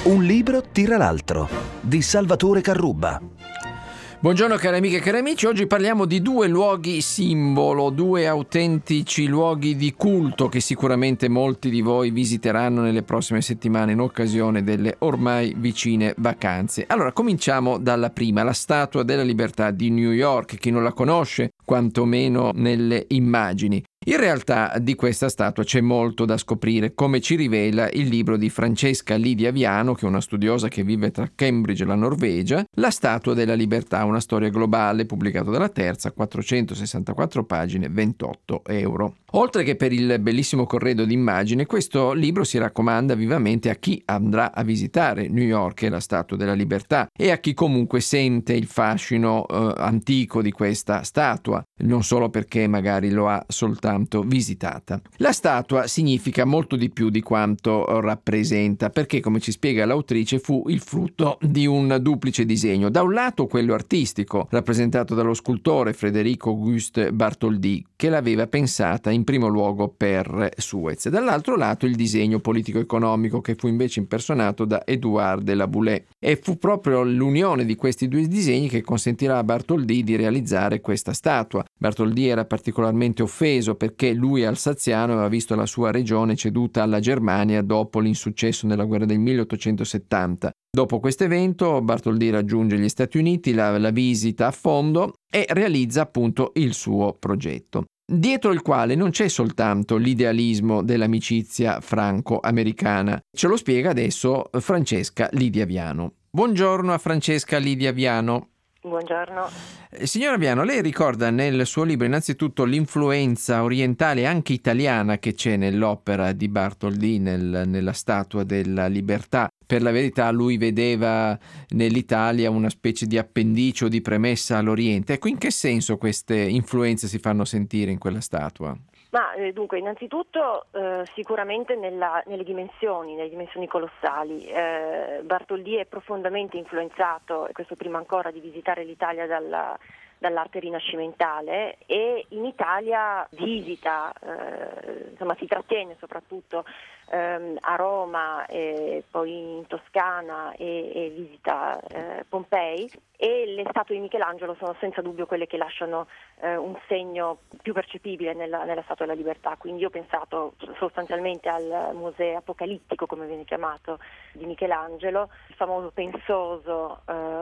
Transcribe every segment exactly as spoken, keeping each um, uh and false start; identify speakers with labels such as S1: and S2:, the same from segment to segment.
S1: Un libro tira l'altro, di Salvatore Carrubba.
S2: Buongiorno cari amiche e cari amici, oggi parliamo di due luoghi simbolo, due autentici luoghi di culto che sicuramente molti di voi visiteranno nelle prossime settimane in occasione delle ormai vicine vacanze. Allora, cominciamo dalla prima, la Statua della Libertà di New York. Chi non la conosce, quantomeno nelle immagini. In realtà di questa statua c'è molto da scoprire, come ci rivela il libro di Francesca Lidia Viano, che è una studiosa che vive tra Cambridge e la Norvegia, La Statua della Libertà, una storia globale, pubblicato dalla Terza, quattrocentosessantaquattro pagine, ventotto euro. Oltre che per il bellissimo corredo d'immagine, questo libro si raccomanda vivamente a chi andrà a visitare New York e la Statua della Libertà e a chi comunque sente il fascino eh, antico di questa statua, non solo perché magari lo ha soltanto visitata. La statua significa molto di più di quanto rappresenta, perché, come ci spiega l'autrice, fu il frutto di un duplice disegno. Da un lato quello artistico, rappresentato dallo scultore Federico Auguste Bartholdi, che l'aveva pensata in primo luogo per Suez. Dall'altro lato il disegno politico-economico, che fu invece impersonato da Édouard de la Boulaye. E fu proprio l'unione di questi due disegni che consentirà a Bartholdi di realizzare questa statua. Bartholdi era particolarmente offeso perché lui, alsaziano, aveva visto la sua regione ceduta alla Germania dopo l'insuccesso nella guerra del milleottocentosettanta. Dopo questo evento Bartholdi raggiunge gli Stati Uniti, la, la visita a fondo e realizza appunto il suo progetto, dietro il quale non c'è soltanto l'idealismo dell'amicizia franco-americana. Ce lo spiega adesso Francesca Lidia Viano. Buongiorno a Francesca Lidia Viano.
S3: Buongiorno.
S2: Signora Viano, lei ricorda nel suo libro innanzitutto l'influenza orientale e anche italiana che c'è nell'opera di Bartholdi, nel, nella Statua della Libertà. Per la verità lui vedeva nell'Italia una specie di appendice o di premessa all'Oriente. Ecco, in che senso queste influenze si fanno sentire in quella statua?
S3: Ma eh, dunque, innanzitutto eh, sicuramente nella, nelle dimensioni, nelle dimensioni colossali. Eh, Bartholdi è profondamente influenzato, e questo prima ancora di visitare l'Italia dalla, dall'arte rinascimentale, e in Italia visita, eh, insomma si trattiene soprattutto ehm, a Roma e poi in Toscana e, e visita eh, Pompei, e le statue di Michelangelo sono senza dubbio quelle che lasciano eh, un segno più percepibile nella, nella Statua della Libertà. Quindi io ho pensato sostanzialmente al museo apocalittico, come viene chiamato, di Michelangelo, il famoso pensoso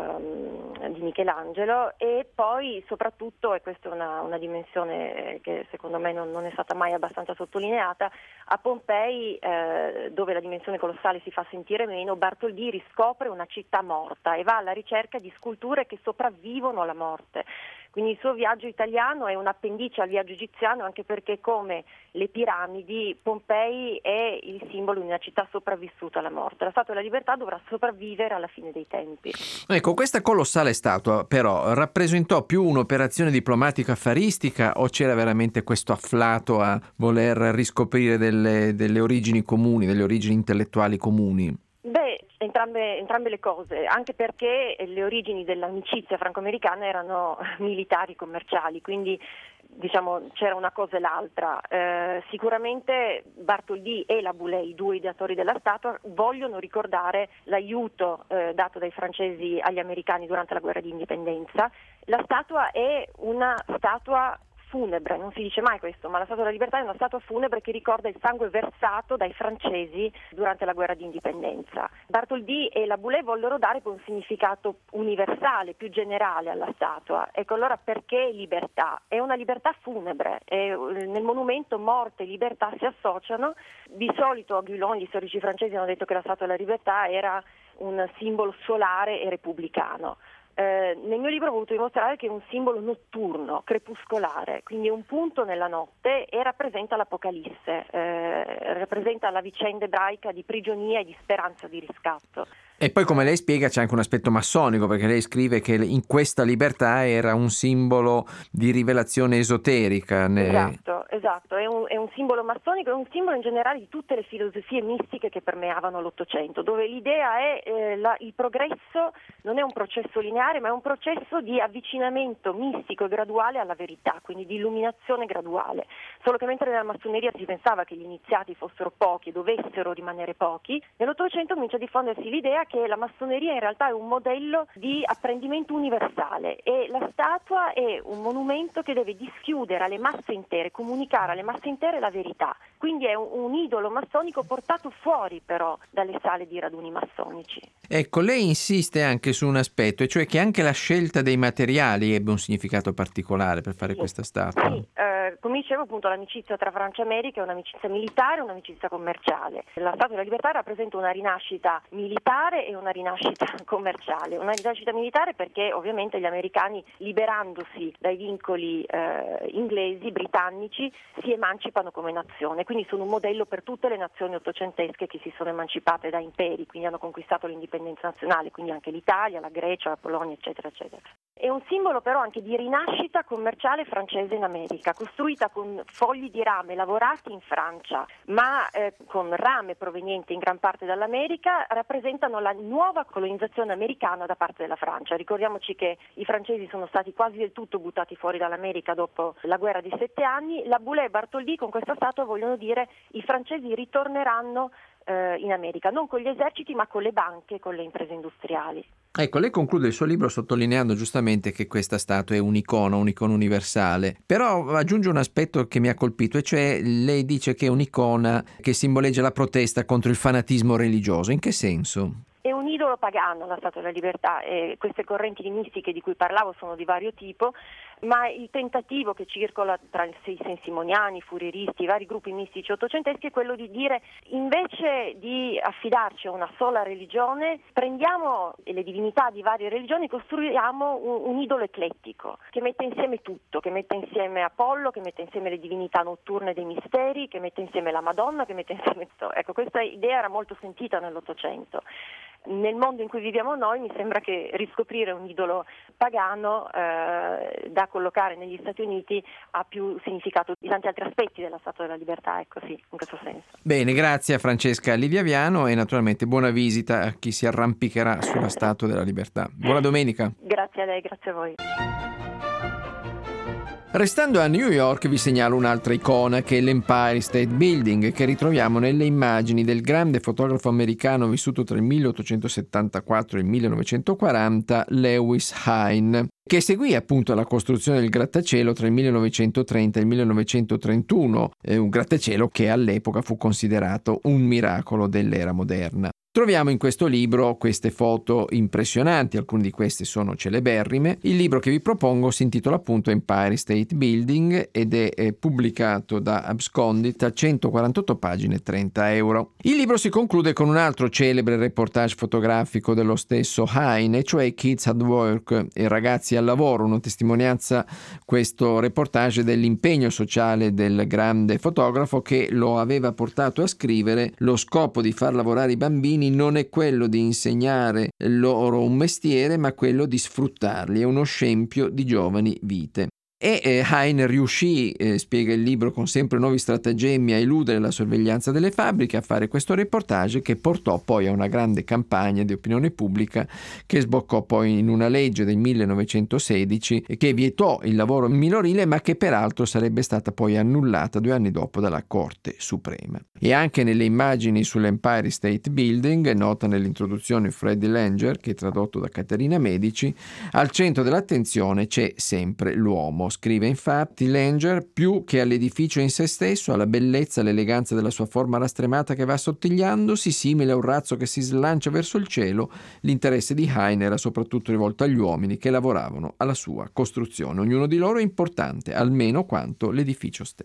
S3: ehm, di Michelangelo, e poi soprattutto, e questa è una, una dimensione che secondo me non, non è stata mai abbastanza sottolineata, a Pompei, eh, dove la dimensione colossale si fa sentire meno, Bartholdi riscopre una città morta e va alla ricerca di sculture che sopravvivono alla morte. Quindi il suo viaggio italiano è un appendice al viaggio egiziano, anche perché, come le piramidi, Pompei è il simbolo di una città sopravvissuta alla morte. La Statua della Libertà dovrà sopravvivere alla fine dei tempi.
S2: Ecco, questa colossale statua però rappresentò più un'operazione diplomatica affaristica, o c'era veramente questo afflato a voler riscoprire delle, delle origini comuni, delle origini intellettuali comuni?
S3: Beh, entrambe, entrambe le cose, anche perché le origini dell'amicizia franco-americana erano militari, commerciali, quindi diciamo c'era una cosa e l'altra. Eh, sicuramente Bartholdi e la Boulaye, i due ideatori della statua, vogliono ricordare l'aiuto eh, dato dai francesi agli americani durante la guerra di indipendenza. La statua è una statua funebre, non si dice mai questo, ma la Statua della Libertà è una statua funebre che ricorda il sangue versato dai francesi durante la guerra di indipendenza. Bartholdi e la Boulaye vollero dare poi un significato universale, più generale alla statua. Ecco, allora perché libertà? È una libertà funebre, e nel monumento morte e libertà si associano. Di solito a Guillaume gli storici francesi hanno detto che la Statua della Libertà era un simbolo solare e repubblicano. Eh, nel mio libro ho voluto dimostrare che è un simbolo notturno, crepuscolare, quindi è un punto nella notte e rappresenta l'Apocalisse, eh, rappresenta la vicenda ebraica di prigionia e di speranza di riscatto.
S2: E poi, come lei spiega, c'è anche un aspetto massonico, perché lei scrive che in questa libertà era un simbolo di rivelazione esoterica. Ne...
S3: Esatto, esatto, è un, è un simbolo massonico, è un simbolo in generale di tutte le filosofie mistiche che permeavano l'Ottocento, dove l'idea è eh, la, il progresso non è un processo lineare, ma è un processo di avvicinamento mistico e graduale alla verità, quindi di illuminazione graduale. Solo che mentre nella massoneria si pensava che gli iniziati fossero pochi e dovessero rimanere pochi, nell'Ottocento comincia a diffondersi l'idea che la massoneria in realtà è un modello di apprendimento universale e la statua è un monumento che deve dischiudere alle masse intere, comunicare alle masse intere la verità. Quindi è un, un idolo massonico portato fuori però dalle sale di raduni massonici.
S2: Ecco, lei insiste anche su un aspetto, e cioè che anche la scelta dei materiali ebbe un significato particolare per fare
S3: Sì.
S2: questa statua.
S3: Sì, eh, come dicevo appunto l'amicizia tra Francia e America è un'amicizia militare e un'amicizia commerciale. La Statua della Libertà rappresenta una rinascita militare e una rinascita commerciale. Una rinascita militare perché ovviamente gli americani, liberandosi dai vincoli eh, inglesi, britannici, si emancipano come nazione, quindi sono un modello per tutte le nazioni ottocentesche che si sono emancipate da imperi, quindi hanno conquistato l'indipendenza nazionale, quindi anche l'Italia, la Grecia, la Polonia, eccetera, eccetera. È un simbolo però anche di rinascita commerciale francese in America, costruita con fogli di rame lavorati in Francia, ma eh, con rame proveniente in gran parte dall'America, rappresentano la nuova colonizzazione americana da parte della Francia. Ricordiamoci che i francesi sono stati quasi del tutto buttati fuori dall'America dopo la guerra di sette anni. La Boulay e Bartholdi con questa statua vogliono dire i francesi ritorneranno eh, in America, non con gli eserciti ma con le banche, con le imprese industriali.
S2: Ecco, lei conclude il suo libro sottolineando giustamente che questa statua è un'icona, un'icona universale, però aggiunge un aspetto che mi ha colpito, e cioè lei dice che è un'icona che simboleggia la protesta contro il fanatismo religioso. In che senso?
S3: È un idolo pagano la Statua della Libertà e queste correnti di mistiche di cui parlavo sono di vario tipo, ma il tentativo che circola tra i sensimoniani, i furieristi, i vari gruppi mistici ottocenteschi è quello di dire invece di affidarci a una sola religione, prendiamo le divinità di varie religioni e costruiamo un, un idolo eclettico che mette insieme tutto, che mette insieme Apollo, che mette insieme le divinità notturne dei misteri, che mette insieme la Madonna, che mette insieme tutto. Ecco, questa idea era molto sentita nell'Ottocento. Nel mondo in cui viviamo noi mi sembra che riscoprire un idolo pagano eh, da collocare negli Stati Uniti ha più significato di tanti altri aspetti della Statua della Libertà, ecco sì, in questo senso.
S2: Bene, grazie a Francesca Liviaviano e naturalmente buona visita a chi si arrampicherà sulla Statua della Libertà. Buona domenica.
S3: Grazie a lei, grazie a voi.
S2: Restando a New York vi segnalo un'altra icona che è l'Empire State Building, che ritroviamo nelle immagini del grande fotografo americano vissuto tra il milleottocentosettantaquattro e il millenovecentoquaranta, Lewis Hine, che seguì appunto la costruzione del grattacielo tra il millenovecentotrenta e il millenovecentotrentuno, eh, un grattacielo che all'epoca fu considerato un miracolo dell'era moderna. Troviamo in questo libro queste foto impressionanti, alcune di queste sono celeberrime. Il libro che vi propongo si intitola appunto Empire State Building ed è, è pubblicato da Abscondit a centoquarantotto pagine e trenta euro. Il libro si conclude con un altro celebre reportage fotografico dello stesso Hine, cioè Kids at Work, e ragazzi al lavoro, una testimonianza, questo reportage, dell'impegno sociale del grande fotografo che lo aveva portato a scrivere: lo scopo di far lavorare i bambini non è quello di insegnare loro un mestiere, ma quello di sfruttarli, è uno scempio di giovani vite. E eh, Hine riuscì, eh, spiega il libro, con sempre nuovi stratagemmi a eludere la sorveglianza delle fabbriche, a fare questo reportage che portò poi a una grande campagna di opinione pubblica che sboccò poi in una legge del millenovecentosedici che vietò il lavoro minorile, ma che peraltro sarebbe stata poi annullata due anni dopo dalla Corte Suprema. E anche nelle immagini sull'Empire State Building, nota nell'introduzione Freddie Langer, che è tradotto da Caterina Medici, al centro dell'attenzione c'è sempre l'uomo. Scrive infatti Langer: più che all'edificio in se stesso, alla bellezza, all'eleganza della sua forma rastremata che va assottigliandosi, simile a un razzo che si slancia verso il cielo, l'interesse di Hine era soprattutto rivolto agli uomini che lavoravano alla sua costruzione. Ognuno di loro è importante, almeno quanto l'edificio stesso.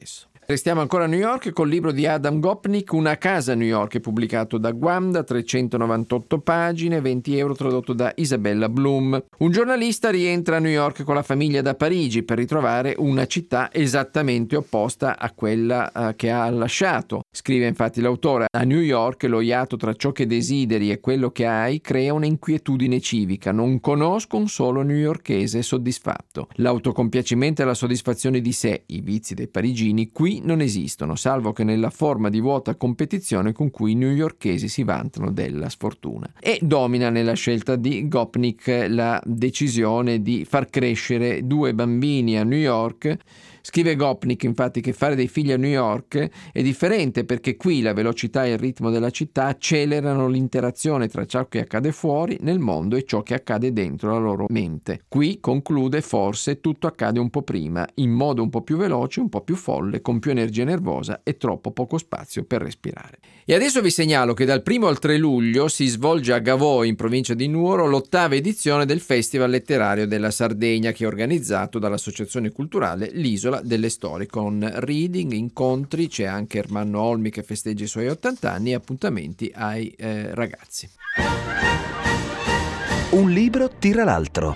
S2: Restiamo ancora a New York col libro di Adam Gopnik, Una casa a New York, pubblicato da Guamda, trecentonovantotto pagine, venti euro, tradotto da Isabella Bloom. Un giornalista rientra a New York con la famiglia da Parigi per ritrovare una città esattamente opposta a quella uh, che ha lasciato. Scrive infatti l'autore: a New York lo iato tra ciò che desideri e quello che hai crea un'inquietudine civica. Non conosco un solo newyorkese soddisfatto. L'autocompiacimento e la soddisfazione di sé, i vizi dei parigini, qui non esistono, salvo che nella forma di vuota competizione con cui i newyorkesi si vantano della sfortuna. E domina nella scelta di Gopnik la decisione di far crescere due bambini a New York. Scrive Gopnik infatti che fare dei figli a New York è differente, perché qui la velocità e il ritmo della città accelerano l'interazione tra ciò che accade fuori nel mondo e ciò che accade dentro la loro mente. Qui, conclude, forse tutto accade un po' prima, in modo un po' più veloce, un po' più folle, con più energia nervosa e troppo poco spazio per respirare. E adesso vi segnalo che dal primo al tre luglio si svolge a Gavò, in provincia di Nuoro, l'ottava edizione del Festival Letterario della Sardegna, che è organizzato dall'Associazione Culturale L'Isola delle Storie, con reading, incontri, c'è anche Ermanno Olmi che festeggia i suoi ottanta anni e appuntamenti ai eh, ragazzi.
S1: Un libro tira l'altro.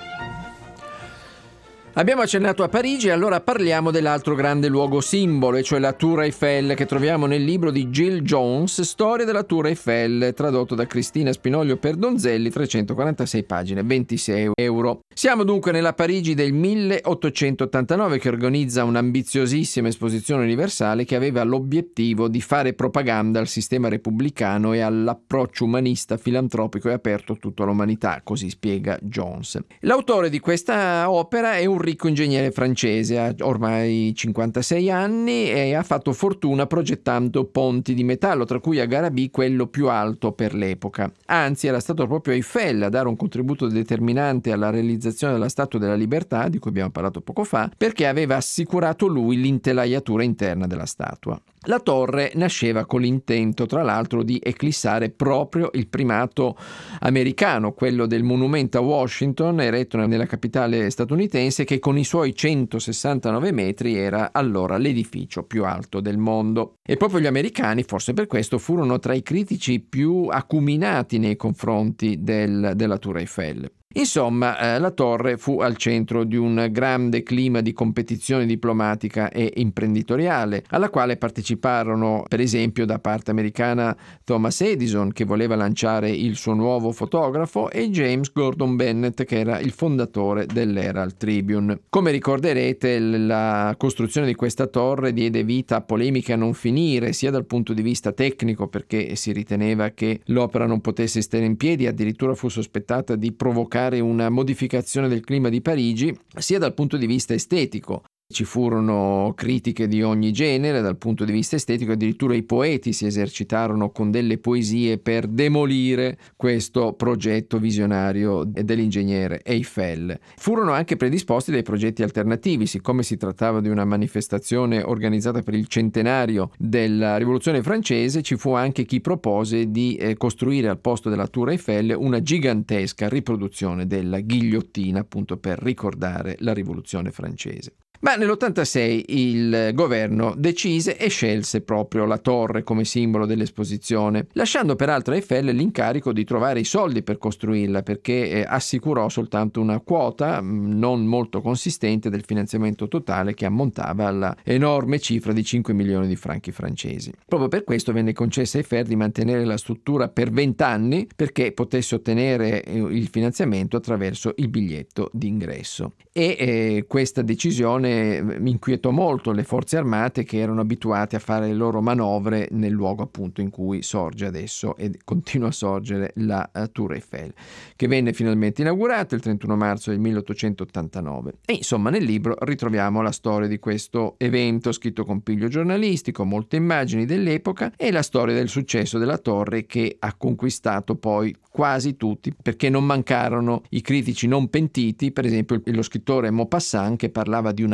S2: Abbiamo accennato a Parigi, allora parliamo dell'altro grande luogo simbolo, e cioè la Tour Eiffel, che troviamo nel libro di Jill Jones, Storia della Tour Eiffel, tradotto da Cristina Spinoglio Perdonzelli, trecentoquarantasei pagine, ventisei euro. Siamo dunque nella Parigi del milleottocentottantanove, che organizza un'ambiziosissima esposizione universale che aveva l'obiettivo di fare propaganda al sistema repubblicano e all'approccio umanista, filantropico e aperto a tutta l'umanità, così spiega Jones. L'autore di questa opera è un ricco ingegnere francese, ha ormai cinquantasei anni e ha fatto fortuna progettando ponti di metallo, tra cui a Garabì quello più alto per l'epoca. Anzi, era stato proprio Eiffel a dare un contributo determinante alla realizzazione della Statua della Libertà, di cui abbiamo parlato poco fa, perché aveva assicurato lui l'intelaiatura interna della statua. La torre nasceva con l'intento, tra l'altro, di eclissare proprio il primato americano, quello del monumento a Washington, eretto nella capitale statunitense, che con i suoi centosessantanove metri era allora l'edificio più alto del mondo. E proprio gli americani, forse per questo, furono tra i critici più acuminati nei confronti del, della Tour Eiffel. Insomma, eh, la torre fu al centro di un grande clima di competizione diplomatica e imprenditoriale, alla quale parteciparono, per esempio, da parte americana Thomas Edison, che voleva lanciare il suo nuovo fotografo, e James Gordon Bennett, che era il fondatore dell'Herald Tribune. Come ricorderete, la costruzione di questa torre diede vita a polemiche a non finire, sia dal punto di vista tecnico, perché si riteneva che l'opera non potesse stare in piedi, addirittura fu sospettata di provocare una modificazione del clima di Parigi, sia dal punto di vista estetico. Ci furono critiche di ogni genere dal punto di vista estetico, addirittura i poeti si esercitarono con delle poesie per demolire questo progetto visionario dell'ingegnere Eiffel. Furono anche predisposti dei progetti alternativi, siccome si trattava di una manifestazione organizzata per il centenario della Rivoluzione francese. Ci fu anche chi propose di eh, costruire al posto della Tour Eiffel una gigantesca riproduzione della ghigliottina, appunto per ricordare la Rivoluzione francese. Ma nell'ottantasei il governo decise e scelse proprio la torre come simbolo dell'esposizione, lasciando peraltro a Eiffel l'incarico di trovare i soldi per costruirla, perché eh, assicurò soltanto una quota mh, non molto consistente del finanziamento totale, che ammontava alla enorme cifra di cinque milioni di franchi francesi. Proprio per questo venne concessa a Eiffel di mantenere la struttura per vent'anni, perché potesse ottenere eh, il finanziamento attraverso il biglietto d'ingresso. E eh, questa decisione mi inquietò molto le forze armate, che erano abituate a fare le loro manovre nel luogo appunto in cui sorge adesso e continua a sorgere la uh, Tour Eiffel, che venne finalmente inaugurata il trentuno marzo del milleottocentottantanove. E insomma, nel libro ritroviamo la storia di questo evento scritto con piglio giornalistico, molte immagini dell'epoca e la storia del successo della torre, che ha conquistato poi quasi tutti, perché non mancarono i critici non pentiti, per esempio lo scrittore Maupassant, che parlava di una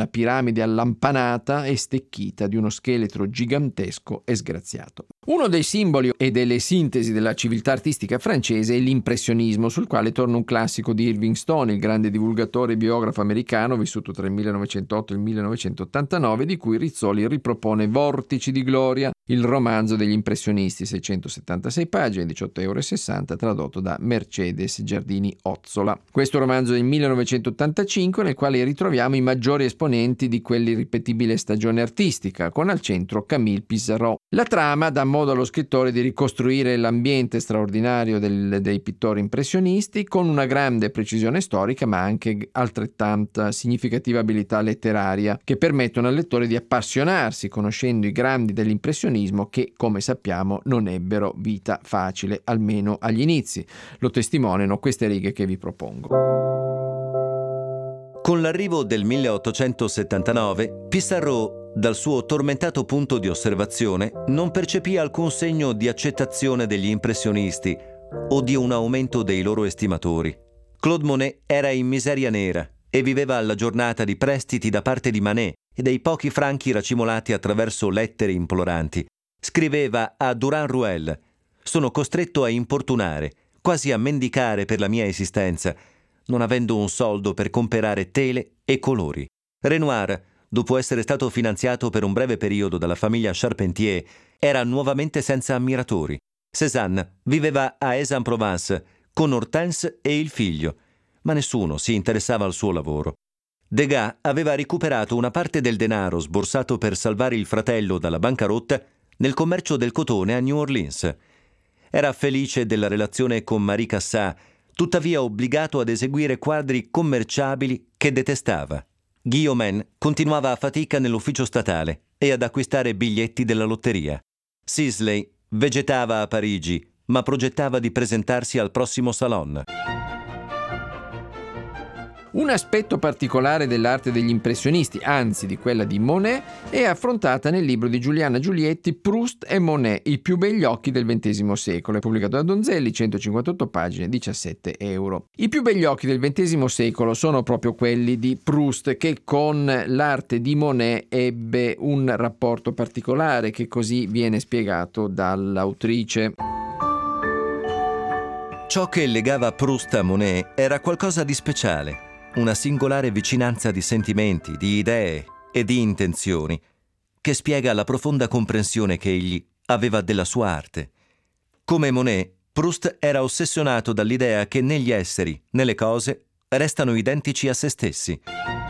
S2: piramide allampanata e stecchita di uno scheletro gigantesco e sgraziato. Uno dei simboli e delle sintesi della civiltà artistica francese è l'impressionismo, sul quale torna un classico di Irving Stone, il grande divulgatore e biografo americano vissuto tra il millenovecentotto e il millenovecentottantanove, di cui Rizzoli ripropone Vortici di gloria, il romanzo degli impressionisti, seicentosettantasei pagine, diciotto euro e sessanta, tradotto da Mercedes Giardini Ozzola. Questo romanzo del millenovecentottantacinque, nel quale ritroviamo i maggiori esponenti di quell'irripetibile stagione artistica, con al centro Camille Pissarro. La trama dà modo allo scrittore di ricostruire l'ambiente straordinario del, dei pittori impressionisti con una grande precisione storica, ma anche altrettanta significativa abilità letteraria, che permettono al lettore di appassionarsi conoscendo i grandi dell'impressionismo che, come sappiamo, non ebbero vita facile, almeno agli inizi. Lo testimoniano queste righe che vi propongo.
S4: Con l'arrivo del milleottocentosettantanove, Pissarro, dal suo tormentato punto di osservazione, non percepì alcun segno di accettazione degli impressionisti o di un aumento dei loro estimatori. Claude Monet era in miseria nera e viveva alla giornata di prestiti da parte di Manet e dei pochi franchi racimolati attraverso lettere imploranti. Scriveva a Durand Ruel: «Sono costretto a importunare, quasi a mendicare per la mia esistenza, non avendo un soldo per comperare tele e colori». Renoir, dopo essere stato finanziato per un breve periodo dalla famiglia Charpentier, era nuovamente senza ammiratori. Cézanne viveva a Aix-en-Provence con Hortense e il figlio, ma nessuno si interessava al suo lavoro. Degas aveva recuperato una parte del denaro sborsato per salvare il fratello dalla bancarotta nel commercio del cotone a New Orleans. Era felice della relazione con Marie Cassatt, tuttavia obbligato ad eseguire quadri commerciabili che detestava. Guillaumin continuava a fatica nell'ufficio statale e ad acquistare biglietti della lotteria. Sisley vegetava a Parigi, ma progettava di presentarsi al prossimo Salon.
S2: Un aspetto particolare dell'arte degli impressionisti, anzi di quella di Monet, è affrontata nel libro di Giuliana Giulietti Proust e Monet, i più begli occhi del ventesimo secolo, è pubblicato da Donzelli, centocinquantotto pagine, diciassette euro. I più begli occhi del ventesimo secolo sono proprio quelli di Proust, che con l'arte di Monet ebbe un rapporto particolare, che così viene spiegato dall'autrice.
S4: Ciò che legava Proust a Monet era qualcosa di speciale, una singolare vicinanza di sentimenti, di idee e di intenzioni, che spiega la profonda comprensione che egli aveva della sua arte. Come Monet, Proust era ossessionato dall'idea che né gli esseri né le cose restano identici a se stessi.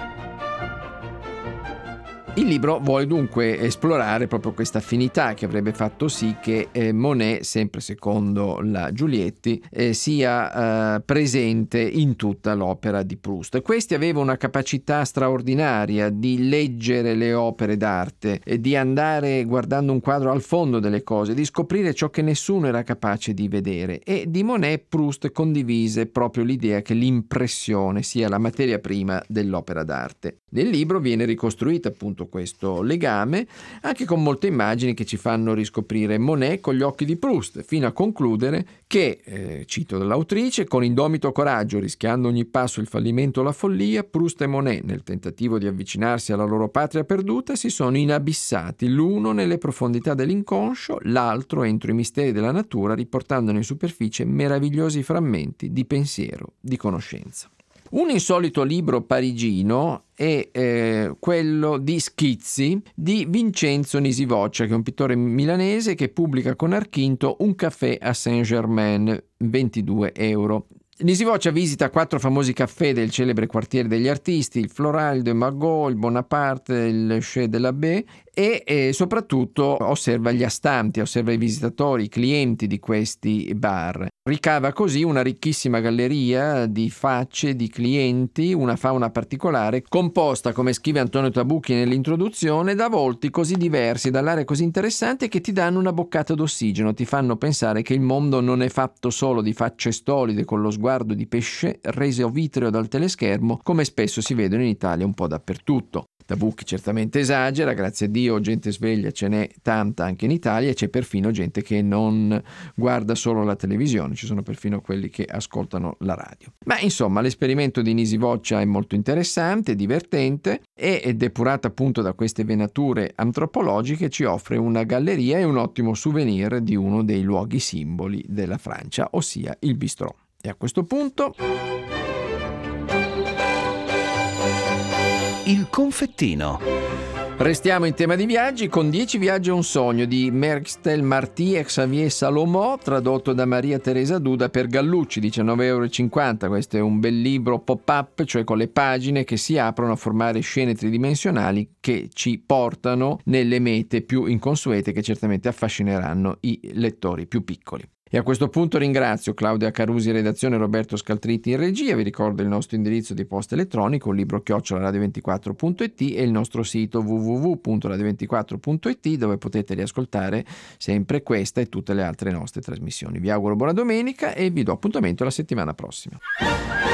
S2: Il libro vuole dunque esplorare proprio questa affinità che avrebbe fatto sì che eh, Monet, sempre secondo la Giulietti, eh, sia eh, presente in tutta l'opera di Proust. Questi aveva una capacità straordinaria di leggere le opere d'arte e di andare guardando un quadro al fondo delle cose, di scoprire ciò che nessuno era capace di vedere, e di Monet Proust condivise proprio l'idea che l'impressione sia la materia prima dell'opera d'arte. Nel libro viene ricostruito appunto questo legame, anche con molte immagini che ci fanno riscoprire Monet con gli occhi di Proust, fino a concludere che, eh, cito dall'autrice, con indomito coraggio, rischiando ogni passo il fallimento o la follia, Proust e Monet, nel tentativo di avvicinarsi alla loro patria perduta, si sono inabissati, l'uno nelle profondità dell'inconscio, l'altro entro i misteri della natura, riportandone in superficie meravigliosi frammenti di pensiero, di conoscenza. Un insolito libro parigino è eh, quello di schizzi di Vincenzo Nisivoccia, che è un pittore milanese che pubblica con Archinto Un caffè a Saint-Germain, ventidue euro. Nisivoccia visita quattro famosi caffè del celebre quartiere degli artisti, il Floral de Magot, il Bonaparte, il Chez de la Baie, e eh, soprattutto osserva gli astanti, osserva i visitatori, i clienti di questi bar. Ricava così una ricchissima galleria di facce, di clienti, una fauna particolare, composta, come scrive Antonio Tabucchi nell'introduzione, da volti così diversi, dall'aria così interessante che ti danno una boccata d'ossigeno, ti fanno pensare che il mondo non è fatto solo di facce stolide con lo sguardo di pesce reso vitreo dal teleschermo, come spesso si vedono in Italia un po' dappertutto. Tabucchi certamente esagera, grazie a Dio gente sveglia ce n'è tanta anche in Italia, e c'è perfino gente che non guarda solo la televisione, ci sono perfino quelli che ascoltano la radio. Ma insomma, l'esperimento di Nisi Voccia è molto interessante, divertente, e depurata appunto da queste venature antropologiche ci offre una galleria e un ottimo souvenir di uno dei luoghi simboli della Francia, ossia il bistrò. E a questo punto
S1: Il confettino.
S2: restiamo in tema di viaggi con dieci viaggi e un sogno di Merxtel Marty e Xavier Salomon, tradotto da Maria Teresa Duda per Gallucci, diciannove virgola cinquanta euro. Questo è un bel libro pop-up, cioè con le pagine che si aprono a formare scene tridimensionali che ci portano nelle mete più inconsuete, che certamente affascineranno i lettori più piccoli. E a questo punto ringrazio Claudia Carusi in redazione e Roberto Scaltritti in regia. Vi ricordo il nostro indirizzo di posta elettronico, un libro chiocciola radio ventiquattro punto it, e il nostro sito w w w punto radio ventiquattro punto it, dove potete riascoltare sempre questa e tutte le altre nostre trasmissioni. Vi auguro buona domenica e vi do appuntamento la settimana prossima.